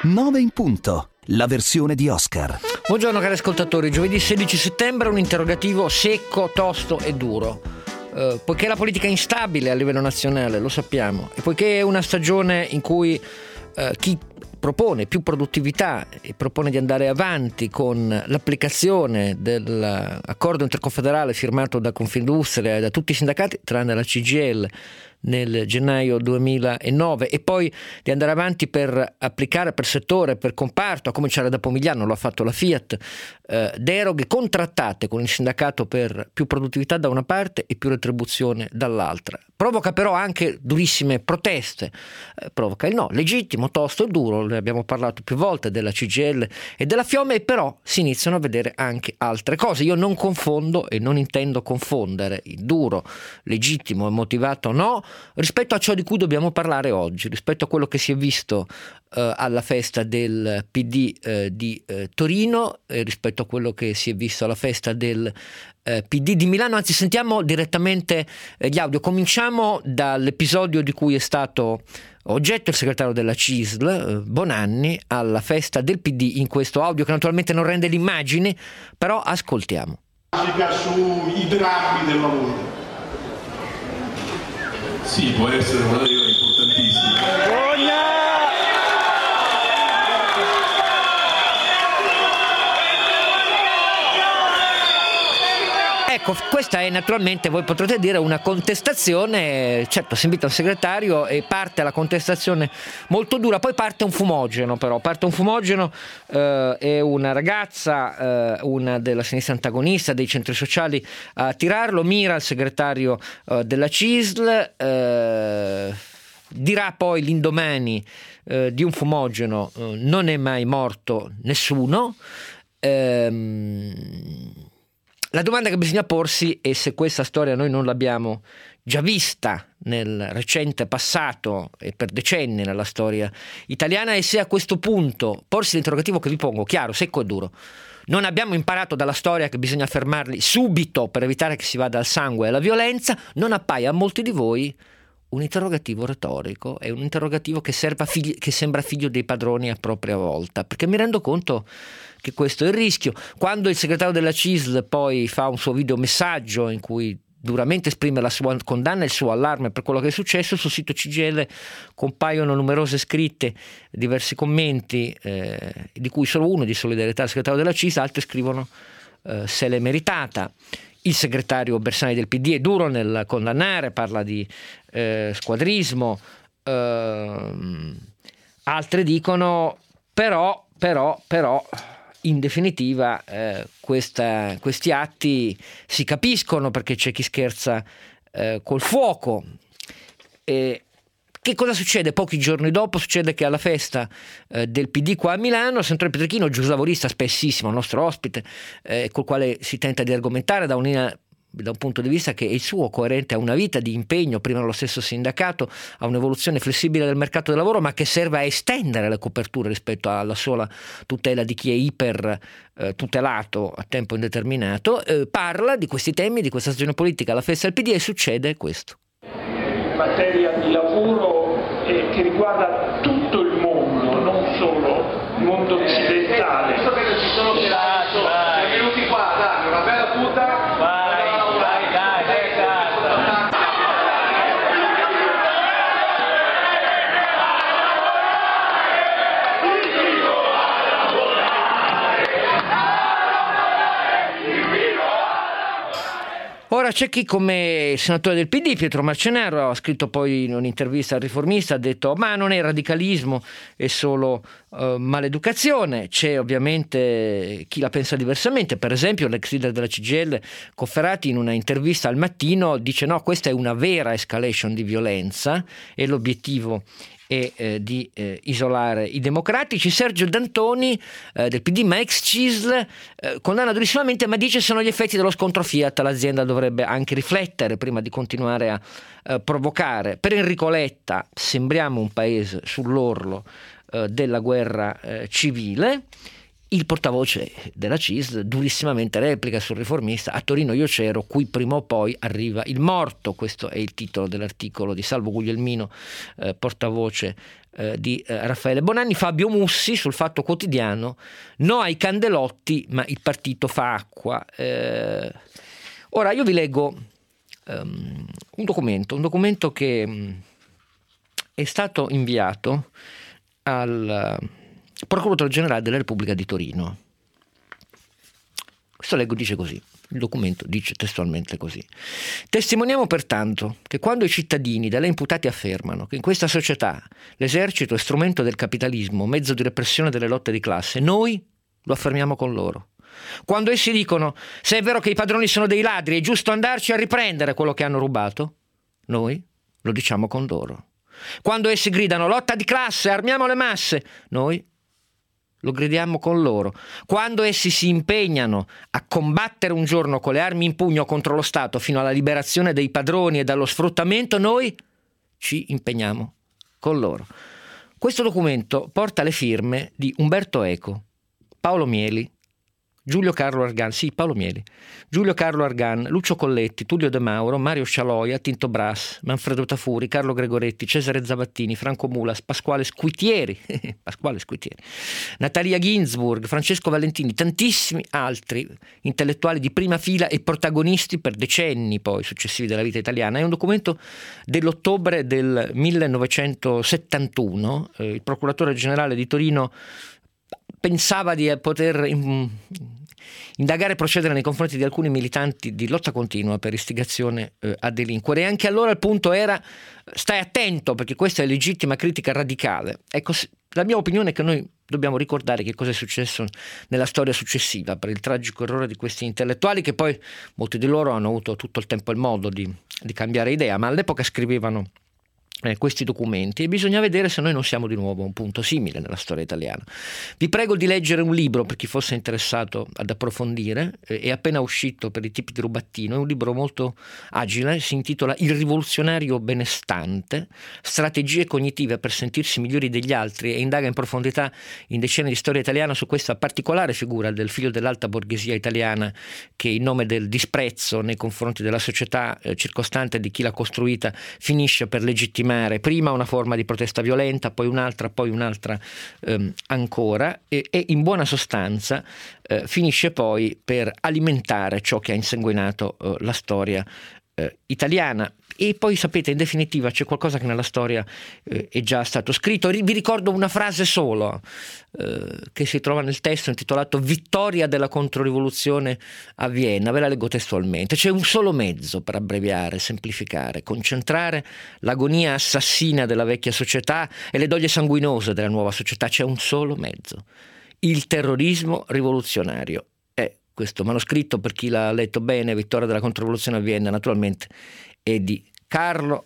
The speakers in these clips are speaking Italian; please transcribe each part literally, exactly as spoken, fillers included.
nove in punto, la versione di Oscar. Buongiorno cari ascoltatori, giovedì sedici settembre un interrogativo secco, tosto e duro. Uh, poiché la politica è instabile a livello nazionale, lo sappiamo, e poiché è una stagione in cui uh, chi propone più produttività e propone di andare avanti con l'applicazione dell'accordo interconfederale firmato da Confindustria e da tutti i sindacati, tranne la C G I L, nel gennaio duemilanove, e poi di andare avanti per applicare per settore, per comparto, a cominciare da Pomigliano, lo ha fatto la Fiat, eh, deroghe contrattate con il sindacato per più produttività da una parte e più retribuzione dall'altra. Provoca però anche durissime proteste, eh, provoca il no, legittimo, tosto e duro, ne abbiamo parlato più volte della C G I L e della FIOM, e però si iniziano a vedere anche altre cose. Io non confondo e non intendo confondere il duro, legittimo e motivato no rispetto a ciò di cui dobbiamo parlare oggi, rispetto a quello che si è visto eh, alla festa del P D eh, di eh, Torino, e rispetto a quello che si è visto alla festa del eh, P D di Milano. Anzi, sentiamo direttamente eh, gli audio. Cominciamo dall'episodio di cui è stato oggetto il segretario della C I S L, eh, Bonanni, alla festa del P D, in questo audio che naturalmente non rende l'immagine, però ascoltiamo. Sui drammi del lavoro. Sì, può essere una regola importantissima. Ecco, questa è naturalmente, voi potrete dire, una contestazione. Certo, si invita un segretario e parte la contestazione molto dura, poi parte un fumogeno però, parte un fumogeno eh, e una ragazza, eh, una della sinistra antagonista, dei centri sociali, a tirarlo, mira il segretario eh, della C I S L, eh, dirà poi l'indomani eh, di un fumogeno eh, non è mai morto nessuno. ehm La domanda che bisogna porsi è se questa storia noi non l'abbiamo già vista nel recente passato e per decenni nella storia italiana, e se a questo punto porsi l'interrogativo che vi pongo, chiaro, secco e duro: non abbiamo imparato dalla storia che bisogna fermarli subito per evitare che si vada al sangue e alla violenza? Non appaia a molti di voi un interrogativo retorico, è un interrogativo che, serva figli, che sembra figlio dei padroni a propria volta, perché mi rendo conto che questo è il rischio. Quando il segretario della C I S L poi fa un suo videomessaggio in cui duramente esprime la sua condanna e il suo allarme per quello che è successo, sul sito C G I L compaiono numerose scritte, diversi commenti, eh, di cui solo uno di solidarietà al segretario della C I S L, altri scrivono eh, se l'è meritata. Il segretario Bersani del P D è duro nel condannare, parla di eh, squadrismo, eh, altri dicono però, però, però in definitiva eh, questa, questi atti si capiscono, perché c'è chi scherza eh, col fuoco. E che cosa succede? Pochi giorni dopo succede che alla festa eh, del P D qua a Milano, senatore Petrechino, giuslavorista spessissimo, nostro ospite, eh, col quale si tenta di argomentare da un, da un punto di vista che è il suo, coerente a una vita di impegno, prima nello stesso sindacato, a un'evoluzione flessibile del mercato del lavoro, ma che serve a estendere le coperture rispetto alla sola tutela di chi è iper eh, tutelato a tempo indeterminato, eh, parla di questi temi, di questa stagione politica alla festa del P D, e succede questo. In materia di lavoro eh, che riguarda tutto il mondo, non solo il mondo occidentale. Visto che non ci sono peraltro, venuti qua, dai, una bella puta. Vai, vai, dai, dai, dai. Ora c'è chi, come il senatore del P D Pietro Marcenaro, ha scritto poi in un'intervista al Riformista, ha detto ma non è radicalismo, è solo uh, maleducazione. C'è ovviamente chi la pensa diversamente, per esempio l'ex leader della C G I L Cofferati in una intervista al Mattino dice no, questa è una vera escalation di violenza e l'obiettivo e eh, di eh, isolare i democratici. Sergio D'Antoni eh, del P D, ma ex C I S L, eh, condanna durissimamente, ma dice sono gli effetti dello scontro Fiat, l'azienda dovrebbe anche riflettere prima di continuare a eh, provocare. Per Enrico Letta sembriamo un paese sull'orlo eh, della guerra eh, civile. il portavoce della C I S L durissimamente replica sul Riformista: a Torino io c'ero, qui prima o poi arriva il morto. Questo è il titolo dell'articolo di Salvo Guglielmino, eh, portavoce eh, di eh, Raffaele Bonanni. Fabio Mussi sul Fatto Quotidiano: no ai candelotti ma il partito fa acqua. Eh, ora io vi leggo um, un documento, un documento che um, è stato inviato al Procuratore Generale della Repubblica di Torino. Questo leggo, dice così, il documento dice testualmente così: testimoniamo pertanto che quando i cittadini da lei imputati affermano che in questa società l'esercito è strumento del capitalismo, mezzo di repressione delle lotte di classe, noi lo affermiamo con loro. Quando essi dicono se è vero che i padroni sono dei ladri, è giusto andarci a riprendere quello che hanno rubato, noi lo diciamo con loro. Quando essi gridano lotta di classe, armiamo le masse, noi lo gridiamo con loro. Quando essi si impegnano a combattere un giorno con le armi in pugno contro lo Stato fino alla liberazione dei padroni e dallo sfruttamento, noi ci impegniamo con loro. Questo documento porta le firme di Umberto Eco, Paolo Mieli, Giulio Carlo Argan, sì, Paolo Mieli, Giulio Carlo Argan, Lucio Colletti, Tullio De Mauro, Mario Scialoia, Tinto Brass, Manfredo Tafuri, Carlo Gregoretti, Cesare Zavattini, Franco Mulas, Pasquale Squitieri, Pasquale Squitieri, Natalia Ginsburg, Francesco Valentini, tantissimi altri intellettuali di prima fila e protagonisti per decenni poi successivi della vita italiana. È un documento dell'ottobre del millenovecentosettantuno. Eh, il procuratore generale di Torino pensava di poter indagare e procedere nei confronti di alcuni militanti di lotta continua per istigazione eh, a delinquere, e anche allora il punto era: stai attento, perché questa è legittima critica radicale. Ecco, la mia opinione è che noi dobbiamo ricordare che cosa è successo nella storia successiva per il tragico errore di questi intellettuali, che poi molti di loro hanno avuto tutto il tempo e il modo di, di cambiare idea, ma all'epoca scrivevano Eh, questi documenti, e bisogna vedere se noi non siamo di nuovo a un punto simile nella storia italiana. Vi prego di leggere un libro per chi fosse interessato ad approfondire, eh, è appena uscito per i tipi di rubattino, è un libro molto agile, si intitola Il rivoluzionario benestante, strategie cognitive per sentirsi migliori degli altri, e indaga in profondità in decenni di storia italiana su questa particolare figura del figlio dell'alta borghesia italiana che in nome del disprezzo nei confronti della società eh, circostante, di chi l'ha costruita, finisce per legittimare prima una forma di protesta violenta, poi un'altra, poi un'altra ehm, ancora, e, e in buona sostanza eh, finisce poi per alimentare ciò che ha insanguinato eh, la storia eh, italiana. E poi sapete, in definitiva c'è qualcosa che nella storia eh, è già stato scritto. Vi ricordo una frase solo eh, che si trova nel testo intitolato Vittoria della controrivoluzione a Vienna. Ve la leggo testualmente: c'è un solo mezzo per abbreviare, semplificare, concentrare l'agonia assassina della vecchia società e le doglie sanguinose della nuova società. C'è un solo mezzo: il terrorismo rivoluzionario. È questo manoscritto, per chi l'ha letto bene, Vittoria della controrivoluzione a Vienna, naturalmente è di Carlo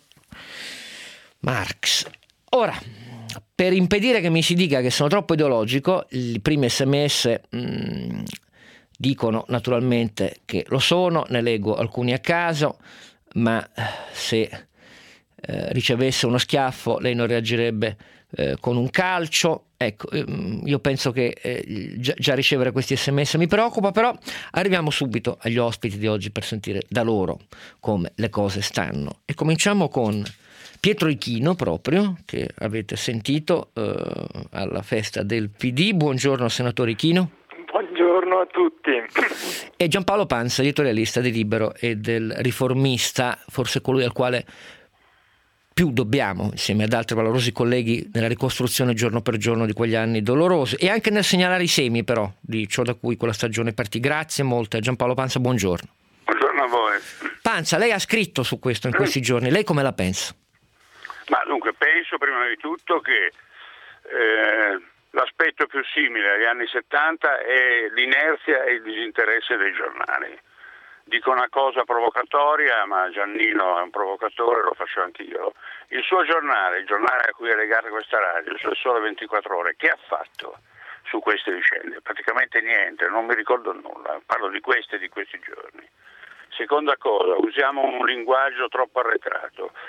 Marx. Ora, per impedire che mi si dica che sono troppo ideologico, i primi sms mh, dicono naturalmente che lo sono, ne leggo alcuni a caso, ma se eh, ricevesse uno schiaffo lei non reagirebbe eh, con un calcio. Ecco, io penso che eh, già, già ricevere questi sms mi preoccupa, però arriviamo subito agli ospiti di oggi per sentire da loro come le cose stanno. E cominciamo con Pietro Ichino, proprio, che avete sentito eh, alla festa del P D. Buongiorno senatore Ichino. Buongiorno a tutti. E Giampaolo Pansa, editorialista di Libero e del Riformista, forse colui al quale più dobbiamo, insieme ad altri valorosi colleghi, nella ricostruzione giorno per giorno di quegli anni dolorosi, e anche nel segnalare i semi però di ciò da cui quella stagione partì. Grazie molte a Giampaolo Pansa, buongiorno. Buongiorno a voi. Pansa, lei ha scritto su questo in questi giorni, lei come la pensa? Ma dunque, penso prima di tutto che eh, l'aspetto più simile agli anni settanta è l'inerzia e il disinteresse dei giornali. Dico una cosa provocatoria, ma Giannino è un provocatore, lo faccio anch'io. Il suo giornale, il giornale a cui è legata questa radio, cioè Sole ventiquattro Ore, che ha fatto su queste vicende? Praticamente niente, non mi ricordo nulla, parlo di queste e di questi giorni. Seconda cosa, usiamo un linguaggio troppo arretrato.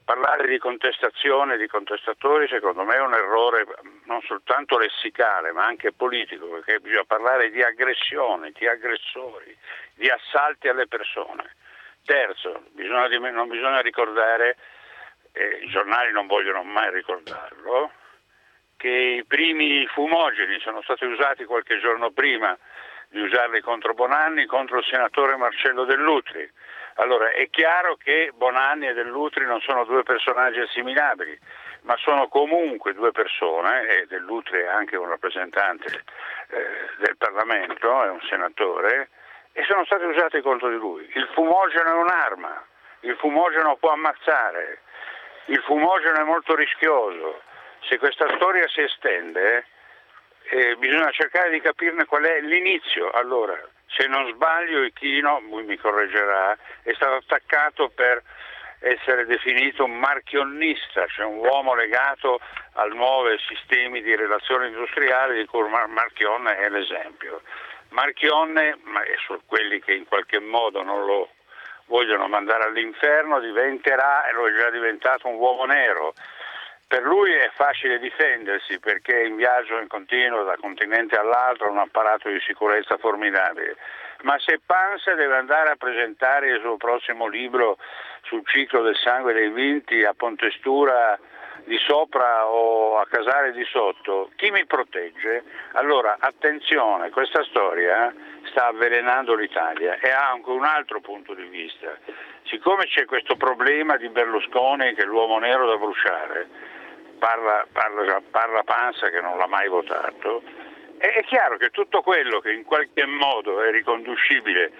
Parlare di contestazione, di contestatori, secondo me è un errore non soltanto lessicale ma anche politico, perché bisogna parlare di aggressione, di aggressori, di assalti alle persone. Terzo, bisogna, non bisogna ricordare, eh, i giornali non vogliono mai ricordarlo, che i primi fumogeni sono stati usati qualche giorno prima di usarli contro Bonanni, contro il senatore Marcello Dell'Utri. Allora è chiaro che Bonanni e Dell'Utri non sono due personaggi assimilabili, ma sono comunque due persone, e Dell'Utri è anche un rappresentante eh, del Parlamento, è un senatore, e sono stati usati contro di lui. Il fumogeno è un'arma, il fumogeno può ammazzare, il fumogeno è molto rischioso. Se questa storia si estende, eh, bisogna cercare di capirne qual è l'inizio. Allora, se non sbaglio, Ichino, lui mi correggerà, è stato attaccato per essere definito un marchionista, cioè un uomo legato al nuovo sistemi di relazioni industriali di cui Marchionne è l'esempio. Marchionne, ma è su quelli che in qualche modo non lo vogliono mandare all'inferno, diventerà, e lo è già diventato, un uomo nero. Per lui è facile difendersi perché è in viaggio in continuo da continente all'altro, ha un apparato di sicurezza formidabile. Ma se Pansa deve andare a presentare il suo prossimo libro sul ciclo del sangue dei vinti a Pontestura di sopra o a Casale di sotto, chi mi protegge? Allora attenzione, questa storia sta avvelenando l'Italia e ha anche un altro punto di vista. Siccome c'è questo problema di Berlusconi che è l'uomo nero da bruciare, Parla, parla, parla Pansa che non l'ha mai votato, e è chiaro che tutto quello che in qualche modo è riconducibile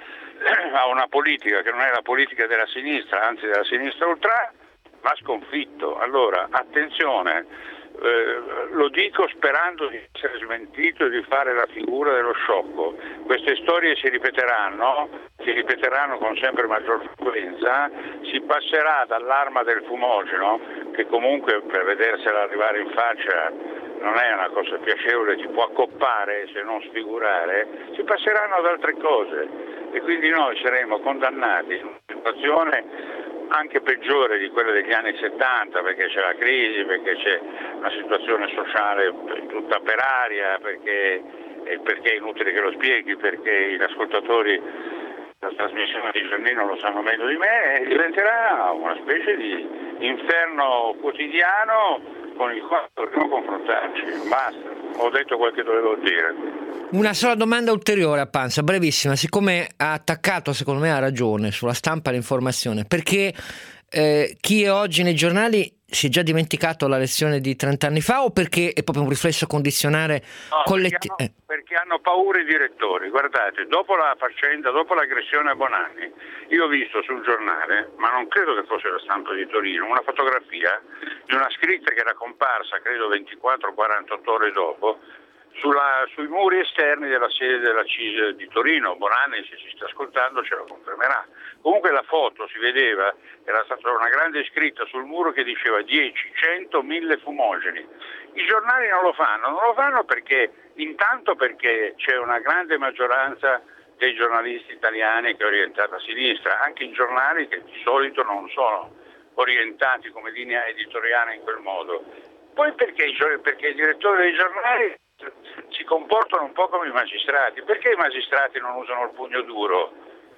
a una politica che non è la politica della sinistra, anzi della sinistra ultra, va sconfitto. Allora attenzione, eh, lo dico sperando di essere smentito e di fare la figura dello sciocco. Queste storie si ripeteranno, si ripeteranno con sempre maggior frequenza, si passerà dall'arma del fumogeno, che comunque per vedersela arrivare in faccia non è una cosa piacevole, ti può accoppare se non sfigurare, si passeranno ad altre cose e quindi noi saremo condannati in una situazione anche peggiore di quella degli anni settanta, perché c'è la crisi, perché c'è una situazione sociale tutta per aria, perché, perché è inutile che lo spieghi, perché gli ascoltatori la trasmissione di Giannino lo sanno meglio di me, e diventerà una specie di inferno quotidiano con il quale dovremo confrontarci. Basta, ho detto quel che dovevo dire. Una sola domanda ulteriore a Pansa, brevissima, siccome ha attaccato, secondo me ha ragione, sulla stampa e l'informazione, perché eh, chi è oggi nei giornali si è già dimenticato la lezione di trent'anni fa, o perché è proprio un riflesso condizionale no, collettivo? Perché, perché hanno paura i direttori. Guardate, dopo la faccenda, dopo l'aggressione a Bonanni, io ho visto sul giornale, ma non credo che fosse la Stampa di Torino, una fotografia di una scritta che era comparsa, credo ventiquattro quarantotto ore dopo, sulla, sui muri esterni della sede della C I S di Torino. Bonanni, se ci sta ascoltando, ce lo confermerà. Comunque la foto si vedeva, era stata una grande scritta sul muro che diceva dieci, cento, mille fumogeni. I giornali non lo fanno, non lo fanno perché, intanto perché c'è una grande maggioranza dei giornalisti italiani che è orientata a sinistra, anche in giornali che di solito non sono orientati come linea editoriale in quel modo. Poi perché i, perché i direttori dei giornali si comportano un po' come i magistrati. Perché i magistrati non usano il pugno duro?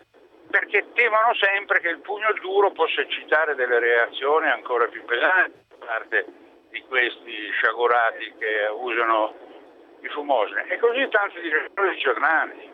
Perché temono sempre che il pugno duro possa eccitare delle reazioni ancora più pesanti da parte di questi sciagurati che usano i fumogeni. E così tanti direttori di giornali.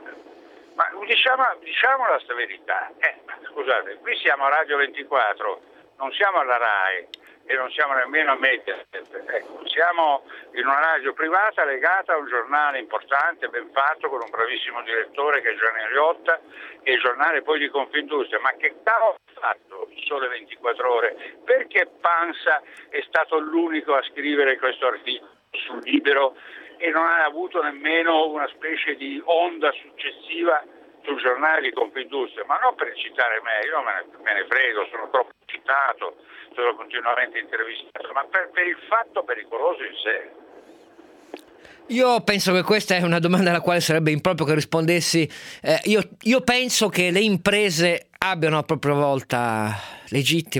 Ma diciamo, diciamo la verità. Eh, scusate, qui siamo a Radio ventiquattro, non siamo alla RAI e non siamo nemmeno a Mediaset. Ecco, siamo in una radio privata legata a un giornale importante, ben fatto, con un bravissimo direttore che è Gianni Riotta, che è il giornale poi di Confindustria. Ma che cavolo ha fatto il Sole ventiquattro Ore? Perché Pansa è stato l'unico a scrivere questo articolo sul Libero e non ha avuto nemmeno una specie di onda successiva sul giornale di Confindustria? Ma non per citare me, io me ne, me ne frego, sono troppo citato, sono continuamente intervistato, ma per, per il fatto pericoloso in sé. Io penso che questa è una domanda alla quale sarebbe improprio che rispondessi. Eh, io, io penso che le imprese abbiano a propria volta legittima,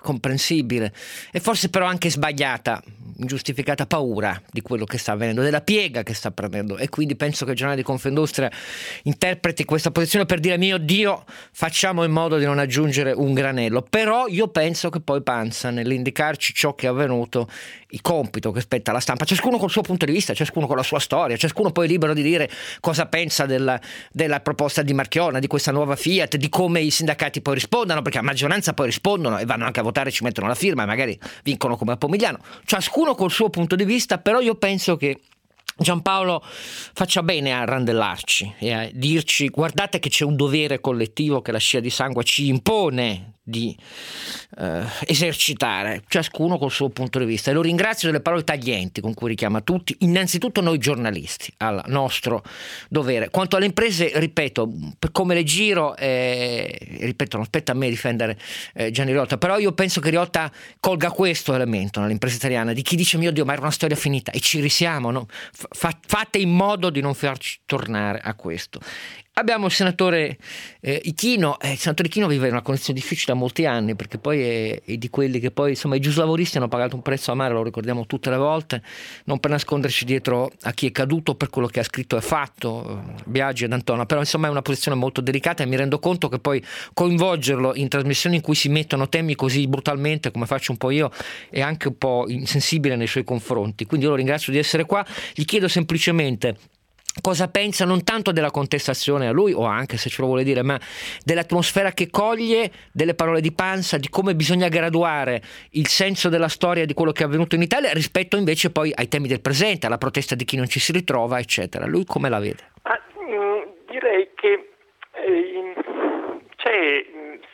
comprensibile e forse però anche sbagliata, ingiustificata paura di quello che sta avvenendo, della piega che sta prendendo, e quindi penso che il giornale di Confindustria interpreti questa posizione per dire: mio Dio, facciamo in modo di non aggiungere un granello. Però io penso che poi Pansa, nell'indicarci ciò che è avvenuto, il compito che spetta alla stampa, ciascuno col suo punto di vista, ciascuno con la sua storia, ciascuno poi è libero di dire cosa pensa della, della proposta di Marchionne, di questa nuova Fiat, di come i sindacati poi rispondano, perché a maggioranza poi rispondono e vanno anche a votare, ci mettono la firma e magari vincono come a Pomigliano, ciascuno col suo punto di vista. Però io penso che Giampaolo faccia bene a randellarci e a dirci: guardate che c'è un dovere collettivo che la scia di sangue ci impone di eh, esercitare, ciascuno col suo punto di vista. E lo ringrazio delle parole taglienti con cui richiama tutti, innanzitutto noi giornalisti, al nostro dovere. Quanto alle imprese, ripeto, per come le giro, eh, ripeto, non spetta a me difendere eh, Gianni Riotta, però io penso che Riotta colga questo elemento nell'impresa italiana, di chi dice: mio Dio, ma era una storia finita, e ci risiamo, no? Fa, fate in modo di non farci tornare a questo. Abbiamo il senatore eh, Ichino. Eh, il senatore Ichino vive in una condizione difficile da molti anni, perché poi è, è di quelli che poi, insomma, i giuslavoristi hanno pagato un prezzo amaro, lo ricordiamo tutte le volte, non per nasconderci dietro a chi è caduto per quello che ha scritto e fatto, Biagi ed Antona. Però insomma è una posizione molto delicata e mi rendo conto che poi coinvolgerlo in trasmissioni in cui si mettono temi così brutalmente, come faccio un po' io, è anche un po' insensibile nei suoi confronti. Quindi io lo ringrazio di essere qua. Gli chiedo semplicemente cosa pensa, non tanto della contestazione a lui, o anche se ce lo vuole dire, ma dell'atmosfera che coglie, delle parole di Pansa, di come bisogna graduare il senso della storia di quello che è avvenuto in Italia rispetto invece poi ai temi del presente, alla protesta di chi non ci si ritrova, eccetera. Lui come la vede? Ah, mh, direi che eh, c'è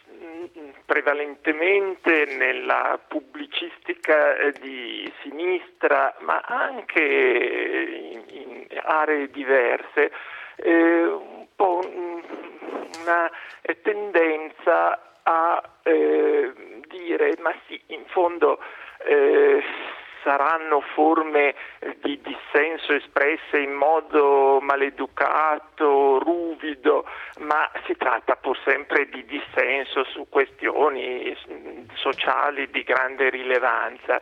prevalentemente nella pubblicistica di sinistra, ma anche in, in aree diverse, eh, un po' una tendenza a eh, dire: ma sì, in fondo eh, saranno forme di dissenso espresse in modo maleducato, ruvido, ma si tratta pur sempre di dissenso su questioni sociali di grande rilevanza.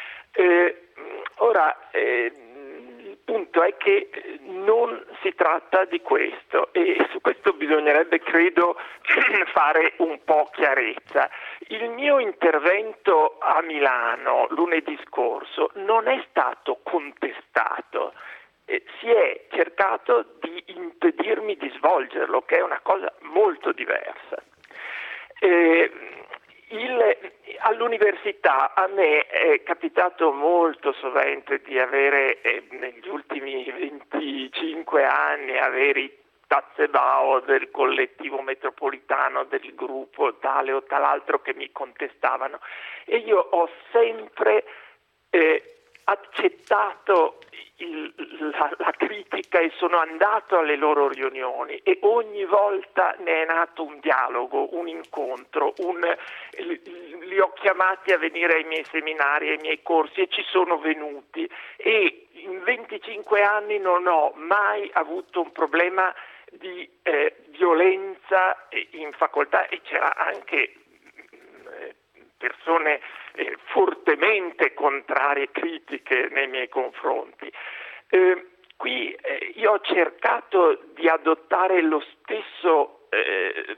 Eh, ora, eh, il punto è che non si tratta di questo, e su questo bisognerebbe, credo, fare un po' chiarezza. Il mio intervento a Milano lunedì scorso non è stato contestato, eh, si è cercato di impedirmi di svolgerlo, che è una cosa molto diversa. Eh, il, all'università a me è capitato molto sovente di avere eh, negli ultimi venticinque anni avere i Tazzebao del collettivo metropolitano, del gruppo tale o tal'altro che mi contestavano, e io ho sempre eh, accettato il, la, la critica e sono andato alle loro riunioni, e ogni volta ne è nato un dialogo, un incontro, un, li, li ho chiamati a venire ai miei seminari, ai miei corsi, e ci sono venuti, e in venticinque anni non ho mai avuto un problema di eh, violenza in facoltà, e c'era anche eh, persone eh, fortemente contrarie, critiche nei miei confronti. Eh, qui eh, io ho cercato di adottare lo stesso eh,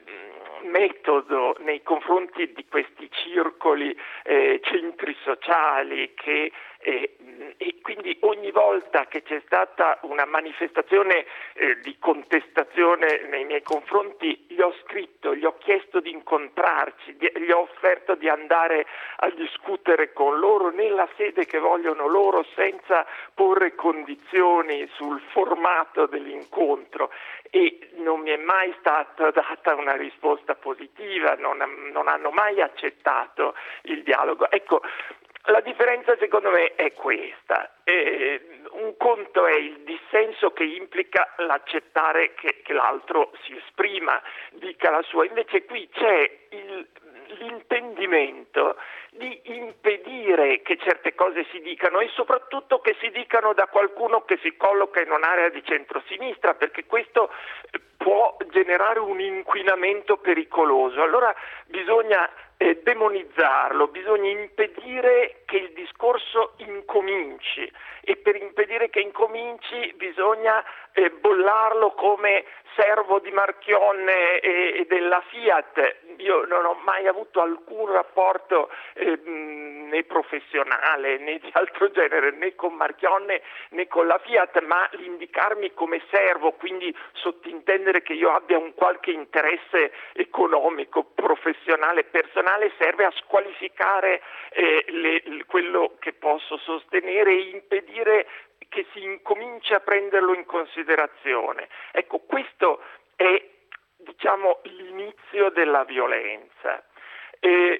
metodo nei confronti di questi circoli, eh, centri sociali che eh, e quindi ogni volta che c'è stata una manifestazione eh, di contestazione nei miei confronti, gli ho scritto, gli ho chiesto di incontrarci, di, gli ho offerto di andare a discutere con loro nella sede che vogliono loro, senza porre condizioni sul formato dell'incontro, e non mi è mai stata data una risposta positiva, non, non hanno mai accettato il dialogo. Ecco, la differenza secondo me è questa. Eh, un conto è il dissenso che implica l'accettare che, che l'altro si esprima, dica la sua, invece qui c'è il, l'intendimento di impedire che certe cose si dicano, e soprattutto che si dicano da qualcuno che si colloca in un'area di centrosinistra, perché questo può generare un inquinamento pericoloso. Allora bisogna eh, demonizzarlo, bisogna impedire che il discorso incominci, e per impedire che incominci bisogna eh, bollarlo come servo di Marchionne e, e della Fiat. Io non ho mai avuto alcun rapporto eh, né professionale né di altro genere, né con Marchionne né con la Fiat, ma l'indicarmi come servo, quindi sottintendere che io abbia un qualche interesse economico, professionale, personale, serve a squalificare eh, le, quello che posso sostenere e impedire che si incominci a prenderlo in considerazione. Ecco, questo è, diciamo, l'inizio della violenza. Eh,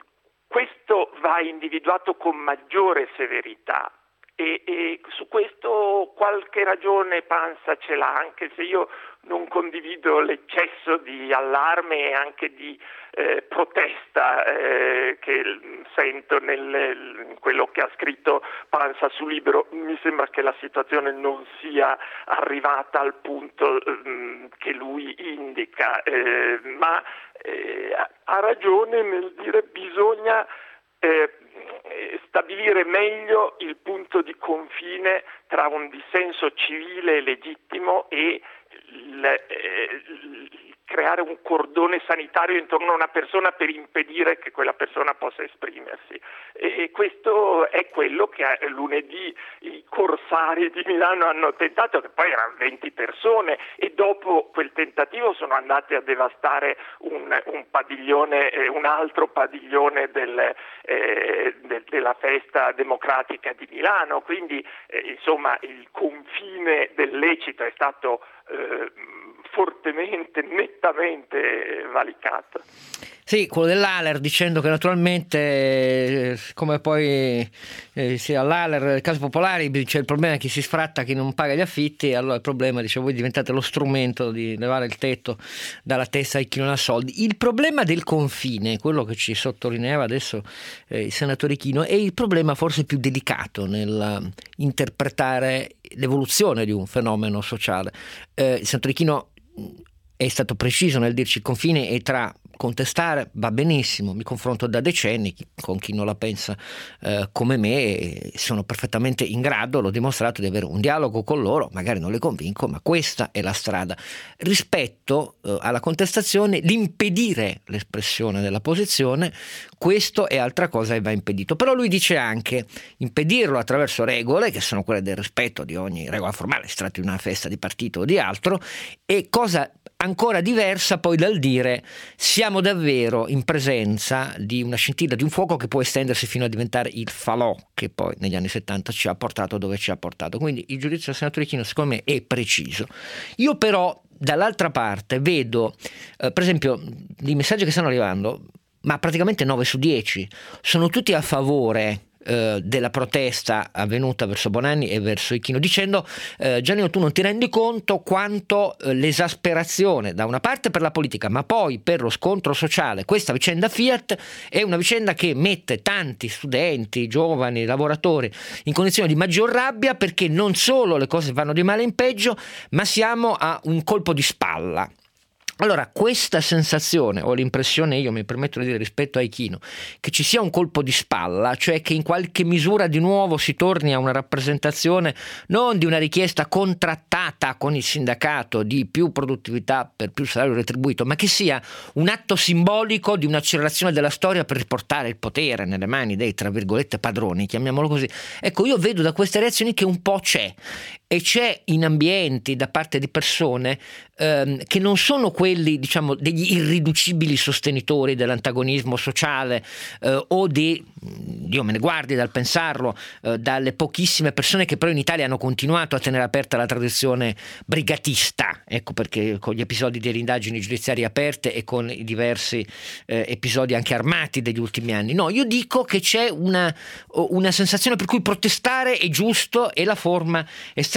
questo va individuato con maggiore severità e, e su questo qualche ragione Pansa ce l'ha, anche se io non condivido l'eccesso di allarme e anche di eh, protesta eh, che sento nel, in quello che ha scritto Pansa sul libro. Mi sembra che la situazione non sia arrivata al punto eh, che lui indica, eh, ma eh, ha ragione nel dire bisogna eh, stabilire meglio il punto di confine tra un dissenso civile e legittimo e il, eh, creare un cordone sanitario intorno a una persona per impedire che quella persona possa esprimersi. E questo è quello che lunedì i corsari di Milano hanno tentato, che poi erano venti persone, e dopo quel tentativo sono andati a devastare un, un padiglione, eh, un altro padiglione del, eh, de, della festa democratica di Milano. Quindi eh, insomma il confine del lecito è stato eh, fortemente, nettamente valicato. Sì, quello dell'Aler, dicendo che naturalmente eh, come poi eh, sia all'Aler, nel caso popolare, c'è il problema che si sfratta chi non paga gli affitti, allora il problema, dice, voi diventate lo strumento di levare il tetto dalla testa di chi non ha soldi. Il problema del confine, quello che ci sottolineava adesso eh, il senatore Ichino, è il problema forse più delicato nel interpretare l'evoluzione di un fenomeno sociale. Eh, il senatore Ichino è stato preciso nel dirci il confine è tra contestare, va benissimo, mi confronto da decenni con chi non la pensa eh, come me e sono perfettamente in grado, l'ho dimostrato, di avere un dialogo con loro, magari non le convinco, ma questa è la strada. Rispetto eh, alla contestazione, l'impedire l'espressione della posizione, questo è altra cosa e va impedito. Però lui dice anche impedirlo attraverso regole che sono quelle del rispetto di ogni regola formale, si tratti di una festa di partito o di altro, e cosa ancora diversa poi dal dire siamo davvero in presenza di una scintilla, di un fuoco che può estendersi fino a diventare il falò che poi negli anni settanta ci ha portato dove ci ha portato. Quindi il giudizio del senatore Ichino secondo me è preciso. Io però dall'altra parte vedo eh, per esempio i messaggi che stanno arrivando, ma praticamente nove su dieci sono tutti a favore eh, della protesta avvenuta verso Bonanni e verso Ichino, dicendo eh, Giannino, tu non ti rendi conto quanto eh, l'esasperazione da una parte per la politica ma poi per lo scontro sociale, questa vicenda Fiat è una vicenda che mette tanti studenti, giovani, lavoratori in condizioni di maggior rabbia, perché non solo le cose vanno di male in peggio, ma siamo a un colpo di spalla. Allora, questa sensazione, ho l'impressione, io mi permetto di dire rispetto a Ichino, che ci sia un colpo di spalla, cioè che in qualche misura di nuovo si torni a una rappresentazione non di una richiesta contrattata con il sindacato di più produttività per più salario retribuito, ma che sia un atto simbolico di un'accelerazione della storia per riportare il potere nelle mani dei, tra virgolette, padroni, chiamiamolo così. Ecco, io vedo da queste reazioni che un po' c'è, e c'è in ambienti da parte di persone ehm, che non sono quelli, diciamo, degli irriducibili sostenitori dell'antagonismo sociale eh, o di, Dio me ne guardi dal pensarlo, eh, dalle pochissime persone che però in Italia hanno continuato a tenere aperta la tradizione brigatista, ecco perché con gli episodi delle indagini giudiziarie aperte e con i diversi eh, episodi anche armati degli ultimi anni. No, io dico che c'è una, una sensazione per cui protestare è giusto e la forma estrema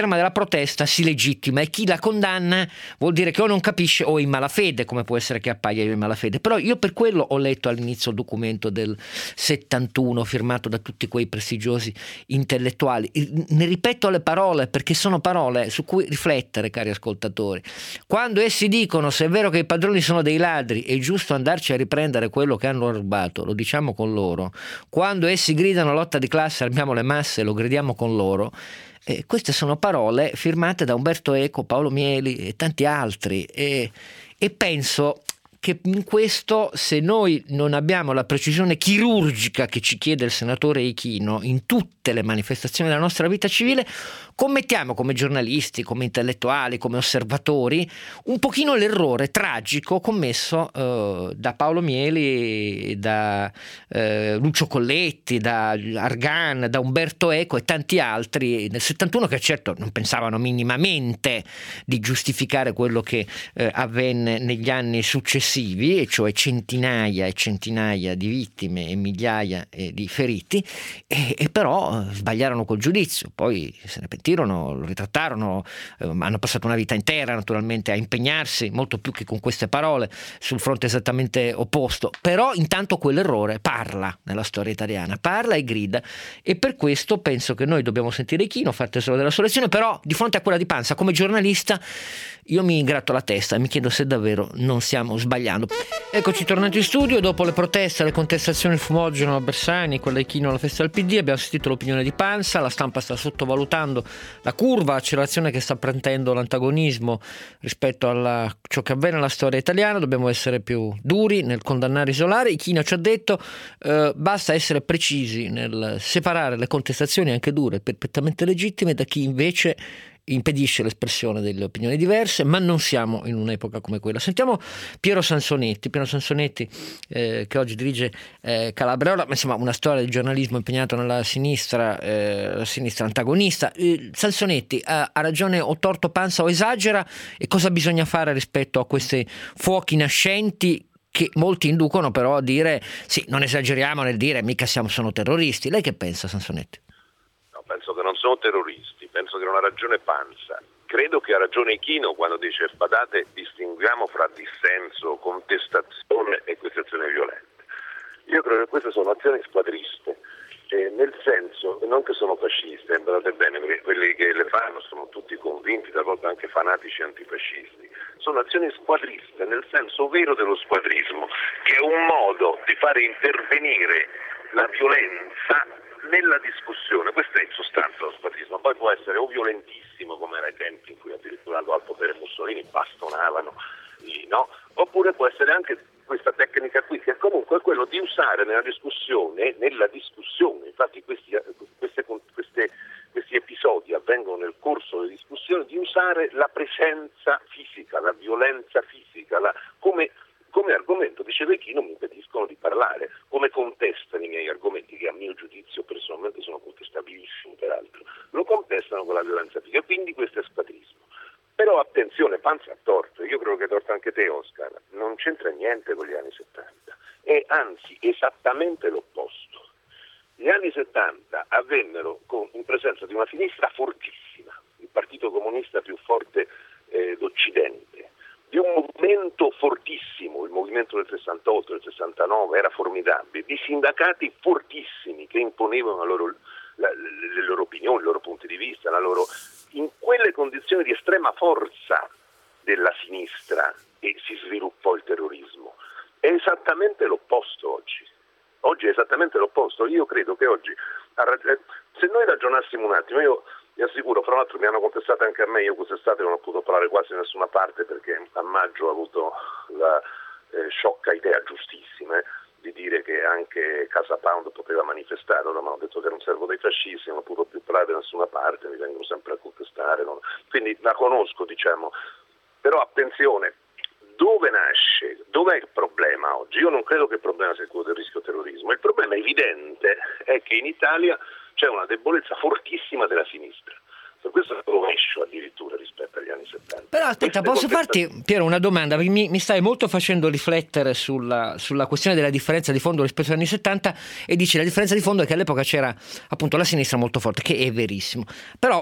estrema della protesta si legittima, e chi la condanna vuol dire che o non capisce o è in malafede, come può essere che appaia io in malafede. Però io per quello ho letto all'inizio il documento del settantuno firmato da tutti quei prestigiosi intellettuali. Ne ripeto le parole perché sono parole su cui riflettere, cari ascoltatori. Quando essi dicono: se è vero che i padroni sono dei ladri, è giusto andarci a riprendere quello che hanno rubato, lo diciamo con loro. Quando essi gridano lotta di classe, armiamo le masse, lo gridiamo con loro. Eh, queste sono parole firmate da Umberto Eco, Paolo Mieli e tanti altri, e, e penso che in questo, se noi non abbiamo la precisione chirurgica che ci chiede il senatore Ichino in tutte le manifestazioni della nostra vita civile, commettiamo come giornalisti, come intellettuali, come osservatori un pochino l'errore tragico commesso eh, da Paolo Mieli, da eh, Lucio Colletti, da Argan, da Umberto Eco e tanti altri nel settantuno, che certo non pensavano minimamente di giustificare quello che eh, avvenne negli anni successivi, e cioè centinaia e centinaia di vittime e migliaia eh, di feriti, e, e però sbagliarono col giudizio, poi se ne pentirono, lo ritrattarono, eh, hanno passato una vita intera naturalmente a impegnarsi, molto più che con queste parole, sul fronte esattamente opposto. Però intanto quell'errore parla nella storia italiana, parla e grida, e per questo penso che noi dobbiamo sentire Ichino, far tesoro della sua lezione. Però di fronte a quella di Pansa, come giornalista, io mi gratto la testa e mi chiedo se davvero non stiamo sbagliando. Eccoci tornati in studio. Dopo le proteste, le contestazioni fumogeno a Bersani, quella di Ichino alla festa del P D, abbiamo sentito l'opinione di Pansa. La stampa sta sottovalutando la curva, l'accelerazione che sta prendendo l'antagonismo rispetto a ciò che avviene nella storia italiana. Dobbiamo essere più duri nel condannare e isolare. Ichino ci ha detto eh, basta essere precisi nel separare le contestazioni, anche dure, perfettamente legittime, da chi invece impedisce l'espressione delle opinioni diverse. Ma non siamo in un'epoca come quella. Sentiamo Piero Sansonetti, Piero Sansonetti eh, che oggi dirige eh, Calabria Ora, ma insomma una storia del giornalismo impegnato nella sinistra, eh, la sinistra antagonista. Eh, Sansonetti, ha, ha ragione o torto Pansa, o esagera, e cosa bisogna fare rispetto a questi fuochi nascenti che molti inducono però a dire sì, non esageriamo nel dire mica siamo sono terroristi? Lei che pensa, Sansonetti? No, penso che non sono terroristi, penso che non ha ragione Pansa. Credo che ha ragione Ichino quando dice badate, distinguiamo fra dissenso, contestazione e queste azioni violente. Io credo che queste sono azioni squadriste, eh, nel senso, non che sono fasciste, guardate bene, perché quelli che le fanno sono tutti convinti, talvolta anche fanatici antifascisti. Sono azioni squadriste nel senso vero dello squadrismo, che è un modo di fare intervenire la violenza nella discussione. Questo è in sostanza lo squadrismo. Poi può essere o violentissimo, come era ai tempi in cui addirittura al potere Mussolini bastonavano, no? Oppure può essere anche questa tecnica qui, che comunque è quello di usare nella discussione, nella discussione, infatti questi, queste, queste, questi episodi avvengono nel corso delle discussioni, di usare la presenza fisica, la violenza fisica, la, come, come argomento. Diceva chi non mi impediscono di parlare, come contestano i miei argomenti, che a mio giudizio personalmente sono contestabilissimi peraltro, lo contestano con la violenza fisica, quindi questo è squadrismo. Però attenzione, Pansa ha torto, io credo che hai torto anche te Oscar, non c'entra niente con gli anni settanta, è anzi esattamente l'opposto. Gli anni settanta avvennero con, in presenza di una sinistra fortissima, il partito comunista più forte eh, d'Occidente, di un movimento fortissimo, il movimento del sessantotto, del sessantanove era formidabile, di sindacati fortissimi che imponevano la loro, la, le loro opinioni, i loro punti di vista, la loro... In quelle condizioni di estrema forza della sinistra e si sviluppò il terrorismo. È esattamente l'opposto oggi. Oggi è esattamente l'opposto. Io credo che oggi, se noi ragionassimo un attimo, io vi assicuro, fra l'altro mi hanno contestato anche a me, io quest'estate non ho potuto parlare quasi da nessuna parte perché a maggio ho avuto la eh, sciocca idea giustissima eh, di dire che anche Casa Pound poteva manifestare. Ora mi hanno detto che non servo dei fascisti, non ho potuto più parlare da nessuna parte, mi vengono sempre a contestare, non... quindi la conosco, diciamo. Però attenzione, dove nasce, dov'è il problema oggi? Io non credo che il problema sia quello del rischio terrorismo, il problema evidente è che in Italia c'è una debolezza fortissima della sinistra. Per questo è rovescio addirittura rispetto agli anni settanta. Però aspetta, posso farti, Piero, una domanda? Mi, mi stai molto facendo riflettere sulla, sulla questione della differenza di fondo rispetto agli anni settanta, e dici la differenza di fondo è che all'epoca c'era appunto la sinistra molto forte, che è verissimo. Però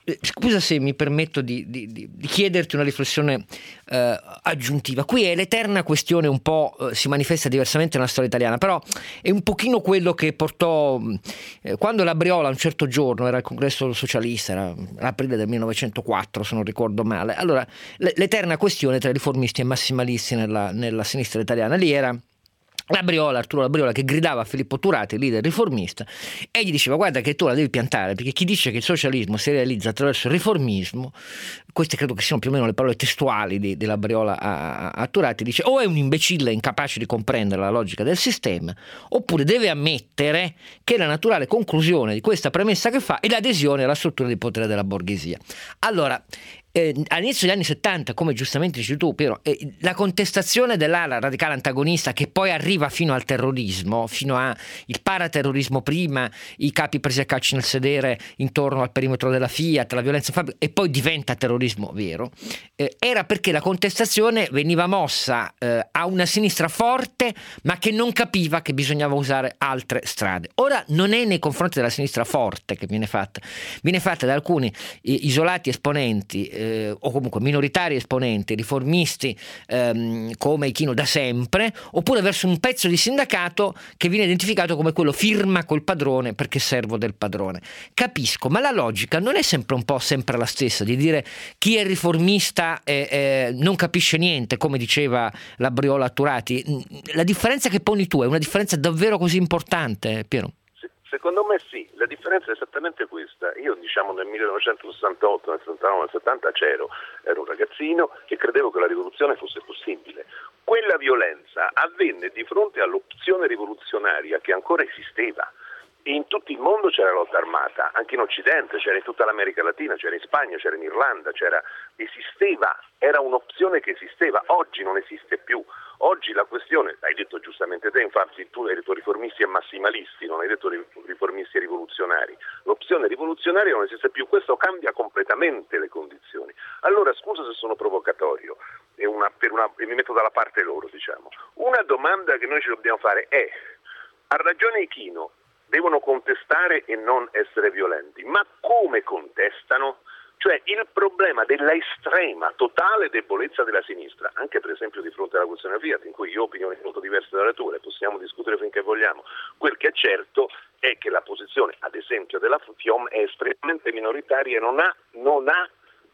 Scusa se mi permetto di, di, di chiederti una riflessione eh, aggiuntiva. Qui è l'eterna questione, un po' eh, si manifesta diversamente nella storia italiana, però è un pochino quello che portò eh, quando Labriola un certo giorno era al congresso socialista, era l'aprile del millenovecentoquattro se non ricordo male. Allora l'eterna questione tra i riformisti e massimalisti nella, nella sinistra italiana, lì era Labriola, Arturo Labriola, che gridava a Filippo Turati, leader riformista, e gli diceva: guarda che tu la devi piantare, perché chi dice che il socialismo si realizza attraverso il riformismo, queste credo che siano più o meno le parole testuali di, di Labriola a, a, a Turati, dice o è un imbecille incapace di comprendere la logica del sistema, oppure deve ammettere che la naturale conclusione di questa premessa che fa è l'adesione alla struttura di potere della borghesia. Allora, Eh, all'inizio degli anni settanta, come giustamente dici tu, Piero, eh, la contestazione dell'ala radicale antagonista, che poi arriva fino al terrorismo, fino a il paraterrorismo prima, i capi presi a calci nel sedere intorno al perimetro della Fiat, la violenza in fabbrica, e poi diventa terrorismo vero, eh, era perché la contestazione veniva mossa eh, a una sinistra forte, ma che non capiva che bisognava usare altre strade. Ora non è nei confronti della sinistra forte che viene fatta, viene fatta da alcuni eh, isolati esponenti eh, o comunque minoritari esponenti riformisti ehm, come Ichino da sempre, oppure verso un pezzo di sindacato che viene identificato come quello firma col padrone perché servo del padrone. Capisco, ma la logica non è sempre un po' sempre la stessa, di dire chi è riformista eh, eh, non capisce niente, come diceva Labriola a Turati. La differenza che poni tu è una differenza davvero così importante, Piero? Secondo me sì, la differenza è esattamente questa. Io diciamo nel millenovecentosessantotto, nel settantanove, nel settanta c'ero, ero un ragazzino e credevo che la rivoluzione fosse possibile. Quella violenza avvenne di fronte all'opzione rivoluzionaria che ancora esisteva. E in tutto il mondo c'era lotta armata, anche in Occidente, c'era in tutta l'America Latina, c'era in Spagna, c'era in Irlanda, c'era, esisteva, era un'opzione che esisteva, oggi non esiste più. Oggi la questione, hai detto giustamente te, infatti tu hai detto riformisti e massimalisti, non hai detto riformisti e rivoluzionari. L'opzione rivoluzionaria non esiste più, questo cambia completamente le condizioni. Allora, scusa se sono provocatorio, è una, per una, e mi metto dalla parte loro, diciamo. Una domanda che noi ci dobbiamo fare è: ha ragione Ichino, devono contestare e non essere violenti, ma come contestano? Cioè il problema della estrema, totale debolezza della sinistra, anche per esempio di fronte alla questione Fiat, in cui io ho opinioni molto diverse dalle tue, possiamo discutere finché vogliamo. Quel che è certo è che la posizione, ad esempio, della FIOM è estremamente minoritaria e non ha, non ha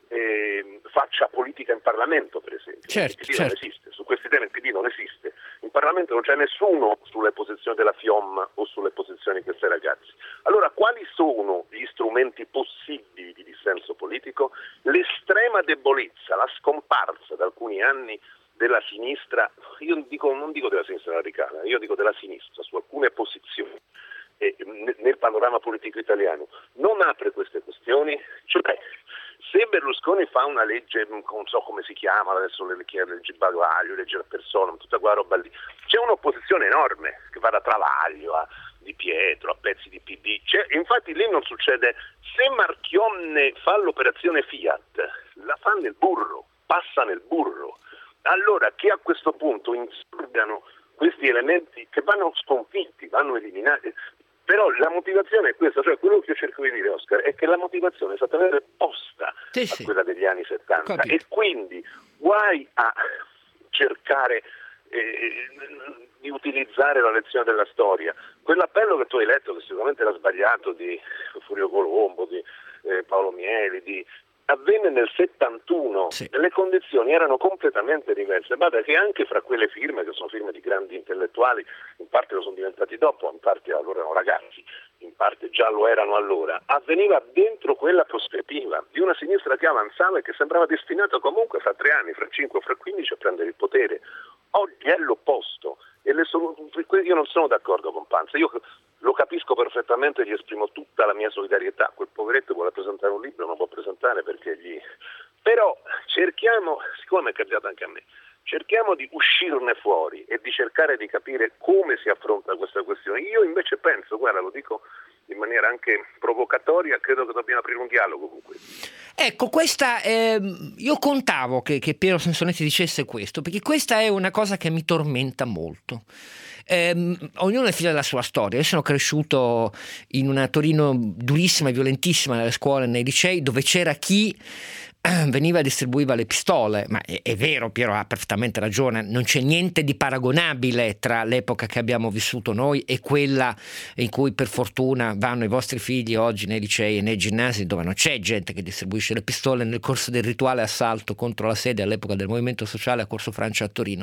eh, faccia politica in Parlamento, per esempio. Certo, il P D certo. non esiste, su questi temi il P D non esiste. In Parlamento non c'è nessuno sulle posizioni della FIOM o sulle posizioni di questi ragazzi. Allora, quali sono gli strumenti possibili di dissenso politico? L'estrema debolezza, la scomparsa da alcuni anni della sinistra, io dico, non dico della sinistra radicale, io dico della sinistra, su alcune posizioni eh, nel panorama politico italiano, non apre queste questioni, cioè se Berlusconi fa una legge, non so come si chiama, adesso le legge Bavaglio, legge la persona, tutta quella roba lì, c'è un'opposizione enorme che va da Travaglio a Di Pietro, a pezzi di P D, c'è, infatti lì non succede, se Marchionne fa l'operazione Fiat, la fa nel burro, passa nel burro, allora che a questo punto insurgano questi elementi che vanno sconfitti, vanno eliminati. Però la motivazione è questa, cioè quello che io cerco di dire, Oscar, è che la motivazione è esattamente opposta sì, a sì. quella degli anni settanta. Capito. E quindi guai a cercare eh, di utilizzare la lezione della storia. Quell'appello che tu hai letto, che sicuramente era sbagliato, di Furio Colombo, di eh, Paolo Mieli, di avvenne nel settantuno, sì. Le condizioni erano completamente diverse. Guarda che anche fra quelle firme, che sono firme di grandi intellettuali, in parte lo sono diventati dopo, in parte allora erano ragazzi, in parte già lo erano allora, avveniva dentro quella prospettiva di una sinistra che avanzava e che sembrava destinata comunque fra tre anni, fra cinque, fra quindici a prendere il potere. Oggi è l'opposto e le solu- io non sono d'accordo con Panza, io lo capisco perfettamente e gli esprimo tutta la mia solidarietà. Quel poveretto vuole presentare un libro, non può presentare perché gli... Però cerchiamo, siccome è capitato anche a me, cerchiamo di uscirne fuori e di cercare di capire come si affronta questa questione. Io invece penso, guarda, lo dico in maniera anche provocatoria, credo che dobbiamo aprire un dialogo con questo. Ecco, questa eh, io contavo che, che Piero Sansonetti dicesse questo, perché questa è una cosa che mi tormenta molto. ehm, ognuno è figlio della sua storia. Io sono cresciuto in una Torino durissima e violentissima nelle scuole e nei licei, dove c'era chi veniva e distribuiva le pistole, ma è, è vero, Piero ha perfettamente ragione, non c'è niente di paragonabile tra l'epoca che abbiamo vissuto noi e quella in cui per fortuna vanno i vostri figli oggi nei licei e nei ginnasi, dove non c'è gente che distribuisce le pistole nel corso del rituale assalto contro la sede all'epoca del Movimento Sociale a Corso Francia a Torino.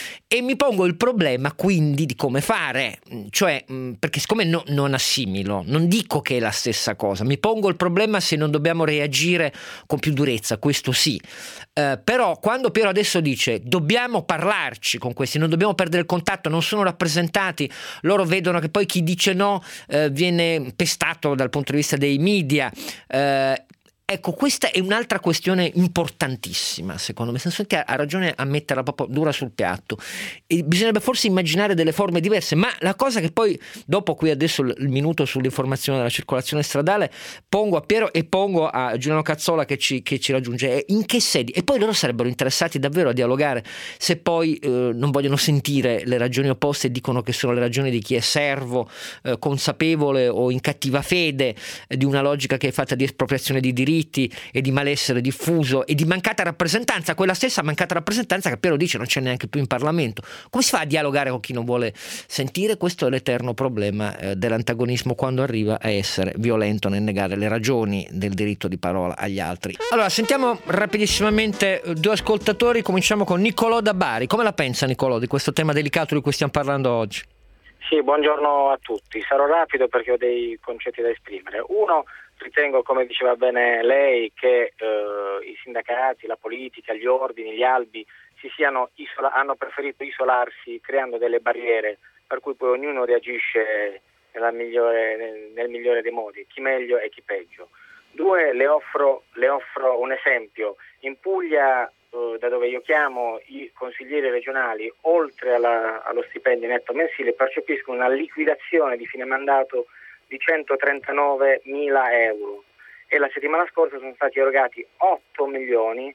E mi pongo il problema quindi di come fare, cioè perché siccome no, non assimilo, non dico che è la stessa cosa, mi pongo il problema se non dobbiamo reagire con più durezza. Questo sì, eh, però quando Piero adesso dice dobbiamo parlarci con questi, non dobbiamo perdere il contatto, non sono rappresentati, loro vedono che poi chi dice no eh, viene pestato dal punto di vista dei media, eh, ecco, questa è un'altra questione importantissima secondo me, nel senso che ha ragione a metterla proprio dura sul piatto, e bisognerebbe forse immaginare delle forme diverse, ma la cosa che poi dopo qui adesso il minuto sull'informazione della circolazione stradale pongo a Piero e pongo a Giuliano Cazzola che ci, che ci raggiunge, è in che sedi, e poi loro sarebbero interessati davvero a dialogare, se poi eh, non vogliono sentire le ragioni opposte e dicono che sono le ragioni di chi è servo, eh, consapevole o in cattiva fede eh, di una logica che è fatta di espropriazione di diritti e di malessere diffuso e di mancata rappresentanza, quella stessa mancata rappresentanza che Piero dice non c'è neanche più in Parlamento. Come si fa a dialogare con chi non vuole sentire? Questo è l'eterno problema eh, dell'antagonismo quando arriva a essere violento nel negare le ragioni del diritto di parola agli altri. Allora, sentiamo rapidissimamente due ascoltatori, cominciamo con Nicolò da Bari. Come la pensa Nicolò di questo tema delicato di cui stiamo parlando oggi? Sì, buongiorno a tutti. Sarò rapido perché ho dei concetti da esprimere. Uno, ritengo, come diceva bene lei, che eh, i sindacati, la politica, gli ordini, gli albi si siano isola- hanno preferito isolarsi creando delle barriere per cui poi ognuno reagisce nella migliore, nel, nel migliore dei modi, chi meglio e chi peggio. Due, le offro, le offro un esempio. In Puglia, eh, da dove io chiamo, i consiglieri regionali, oltre alla, allo stipendio netto mensile, percepiscono una liquidazione di fine mandato di centotrentanove mila euro, e la settimana scorsa sono stati erogati otto milioni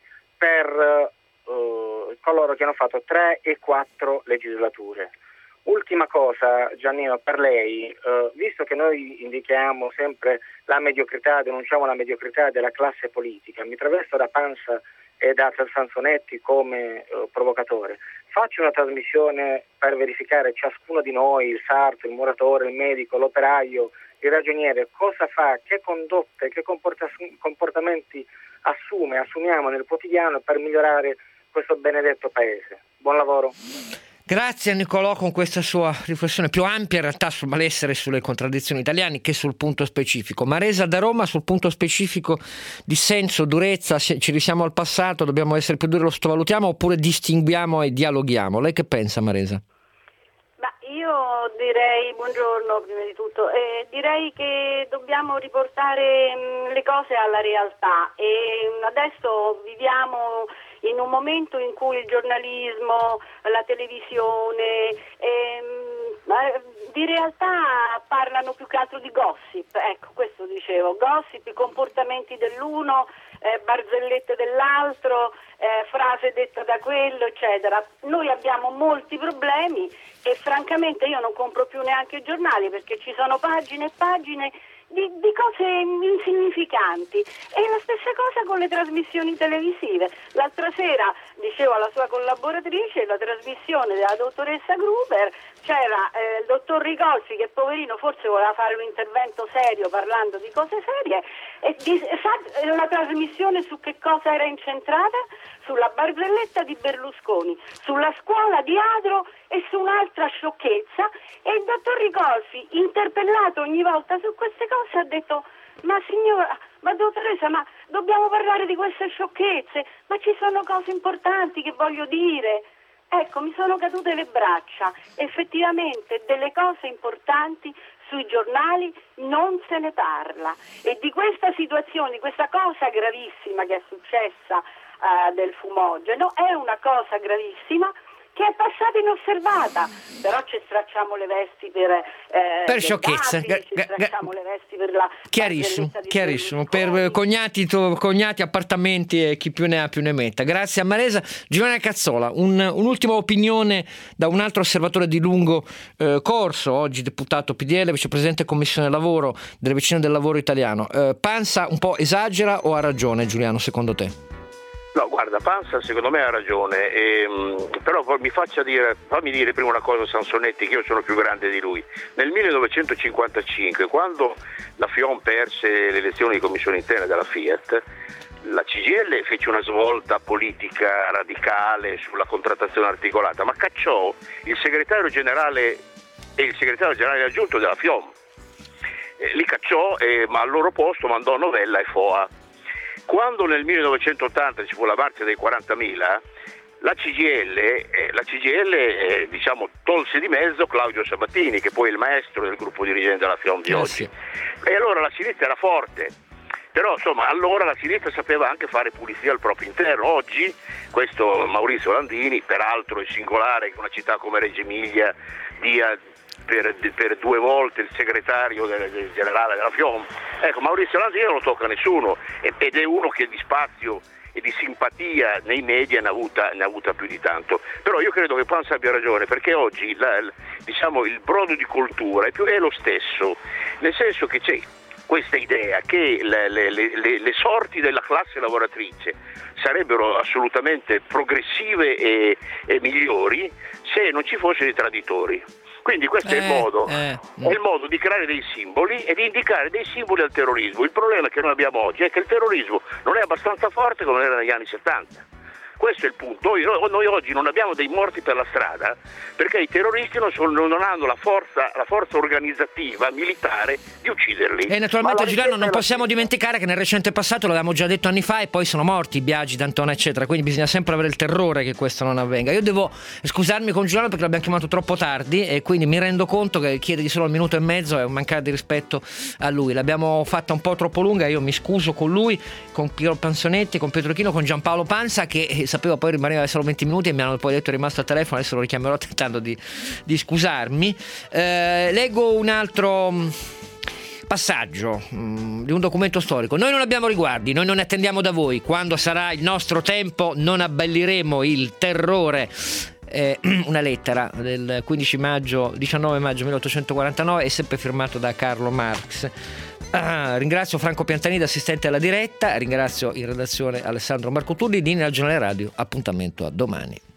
per uh, coloro che hanno fatto tre e quattro legislature. Ultima cosa, Giannino, per lei, uh, visto che noi indichiamo sempre la mediocrità, denunciamo la mediocrità della classe politica, mi travesto da Pansa e da Sansonetti come uh, provocatore. Faccio una trasmissione per verificare ciascuno di noi, il sarto, il muratore, il medico, l'operaio, il ragioniere, cosa fa, che condotte, che comporta- comportamenti assume, assumiamo nel quotidiano per migliorare questo benedetto paese. Buon lavoro. Grazie a Nicolò con questa sua riflessione più ampia in realtà sul malessere e sulle contraddizioni italiane che sul punto specifico. Maresa da Roma, sul punto specifico di senso, durezza, ci risiamo al passato, dobbiamo essere più duri, lo sottovalutiamo oppure distinguiamo e dialoghiamo? Lei che pensa, Maresa? Ma io direi, buongiorno prima di tutto, eh, direi che dobbiamo riportare mh, le cose alla realtà, e mh, adesso viviamo in un momento in cui il giornalismo, la televisione, ehm, di realtà parlano più che altro di gossip, ecco, questo dicevo, gossip, i comportamenti dell'uno, eh, barzellette dell'altro, eh, frase detta da quello, eccetera. Noi abbiamo molti problemi e francamente io non compro più neanche i giornali perché ci sono pagine e pagine Di, di cose insignificanti, e la stessa cosa con le trasmissioni televisive. L'altra sera, dicevo alla sua collaboratrice, la trasmissione della dottoressa Gruber, c'era eh, il dottor Rigolfi che poverino forse voleva fare un intervento serio parlando di cose serie, e di, sa la trasmissione su che cosa era incentrata? Sulla barzelletta di Berlusconi, sulla scuola di Adro e su un'altra sciocchezza, e il dottor Rigolfi, interpellato ogni volta su queste cose, ha detto: ma signora, ma dottoressa, ma dobbiamo parlare di queste sciocchezze, ma ci sono cose importanti che voglio dire. Ecco, mi sono cadute le braccia, effettivamente delle cose importanti sui giornali non se ne parla, e di questa situazione, questa cosa gravissima che è successa uh, del fumogeno, è una cosa gravissima che è passata inosservata, però ci stracciamo le vesti per eh, per sciocchezze, David, ci stracciamo le vesti per la chiarissimo, chiarissimo per cognati, to, cognati, appartamenti e chi più ne ha più ne metta. Grazie a Maresa. Giovanna Cazzola, un, un'ultima opinione da un altro osservatore di lungo eh, corso, oggi deputato P D L, vicepresidente Commissione Lavoro delle Vicine del Lavoro Italiano. eh, Pansa un po' esagera o ha ragione, Giuliano, secondo te? No, guarda, Pansa secondo me ha ragione, ehm, però mi faccia dire, fammi dire prima una cosa a Sansonetti, che io sono più grande di lui. Nel millenovecentocinquantacinque, quando la FIOM perse le elezioni di commissione interna della Fiat, la C G I L fece una svolta politica radicale sulla contrattazione articolata, ma cacciò il segretario generale e il segretario generale aggiunto della FIOM. Eh, li cacciò, eh, ma al loro posto mandò Novella e Foa. Quando nel millenovecentottanta ci fu la marcia dei quarantamila, la C G I L, eh, la C G I L eh, diciamo, tolse di mezzo Claudio Sabatini, che poi è il maestro del gruppo dirigente della FIOM di oggi. E allora la sinistra era forte, però insomma allora la sinistra sapeva anche fare pulizia al proprio interno. Oggi questo Maurizio Landini, peraltro è singolare che una città come Reggio Emilia dia Per, per due volte il segretario del, del generale della FIOM. Ecco, Maurizio Landini non lo tocca nessuno ed è uno che di spazio e di simpatia nei media ne ha avuta, ne ha avuta più di tanto. Però io credo che Pansa abbia ragione, perché oggi la, diciamo, il brodo di coltura è, più, è lo stesso, nel senso che c'è questa idea che le, le, le, le sorti della classe lavoratrice sarebbero assolutamente progressive e, e migliori se non ci fossero i traditori. Quindi questo eh, è, il modo, eh, è il modo di creare dei simboli e di indicare dei simboli al terrorismo. Il problema che noi abbiamo oggi è che il terrorismo non è abbastanza forte come era negli anni settanta. Questo è il punto. Noi, noi oggi non abbiamo dei morti per la strada perché i terroristi non, sono, non hanno la forza, la forza organizzativa militare di ucciderli. E naturalmente, Giuliano, non possiamo dimenticare che nel recente passato, l'avevamo già detto anni fa, e poi sono morti i Biagi, D'Antona eccetera, quindi bisogna sempre avere il terrore che questo non avvenga. Io devo scusarmi con Giuliano perché l'abbiamo chiamato troppo tardi e quindi mi rendo conto che chiedergli solo un minuto e mezzo è un mancare di rispetto a lui. L'abbiamo fatta un po' troppo lunga, io mi scuso con lui, con Piero Pansonetti, con Pietro Chino, con Giampaolo Pansa, che sapevo poi rimaneva solo venti minuti e mi hanno poi detto è rimasto al telefono, adesso lo richiamerò tentando di, di scusarmi. Eh, leggo un altro passaggio mh, di un documento storico. Noi non abbiamo riguardi, noi non ne attendiamo da voi. Quando sarà il nostro tempo non abbelliremo il terrore. Eh, una lettera del quindici maggio, diciannove maggio milleottocentoquarantanove, è sempre firmato da Carlo Marx. Ah, ringrazio Franco Piantanida, assistente alla diretta, ringrazio in redazione Alessandro Marcotulli, linea al giornale radio. Appuntamento a domani.